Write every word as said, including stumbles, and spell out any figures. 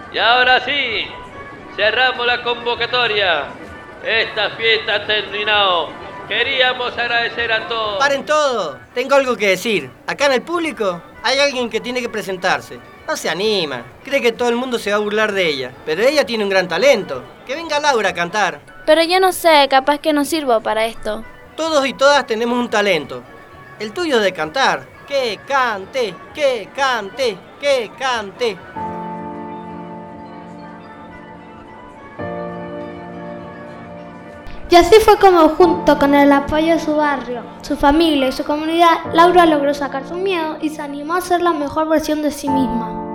Y ahora sí, cerramos la convocatoria. Esta fiesta ha terminado. Queríamos agradecer a todos. ¡Paren todo! Tengo algo que decir. Acá en el público hay alguien que tiene que presentarse. No se anima. Cree que todo el mundo se va a burlar de ella. Pero ella tiene un gran talento. Que venga Laura a cantar. Pero yo no sé, capaz que no sirvo para esto. Todos y todas tenemos un talento. El tuyo es de cantar. ¡Que cante! ¡Que cante! ¡Que cante! Y así fue como, junto con el apoyo de su barrio, su familia y su comunidad, Laura logró sacar su miedo y se animó a ser la mejor versión de sí misma.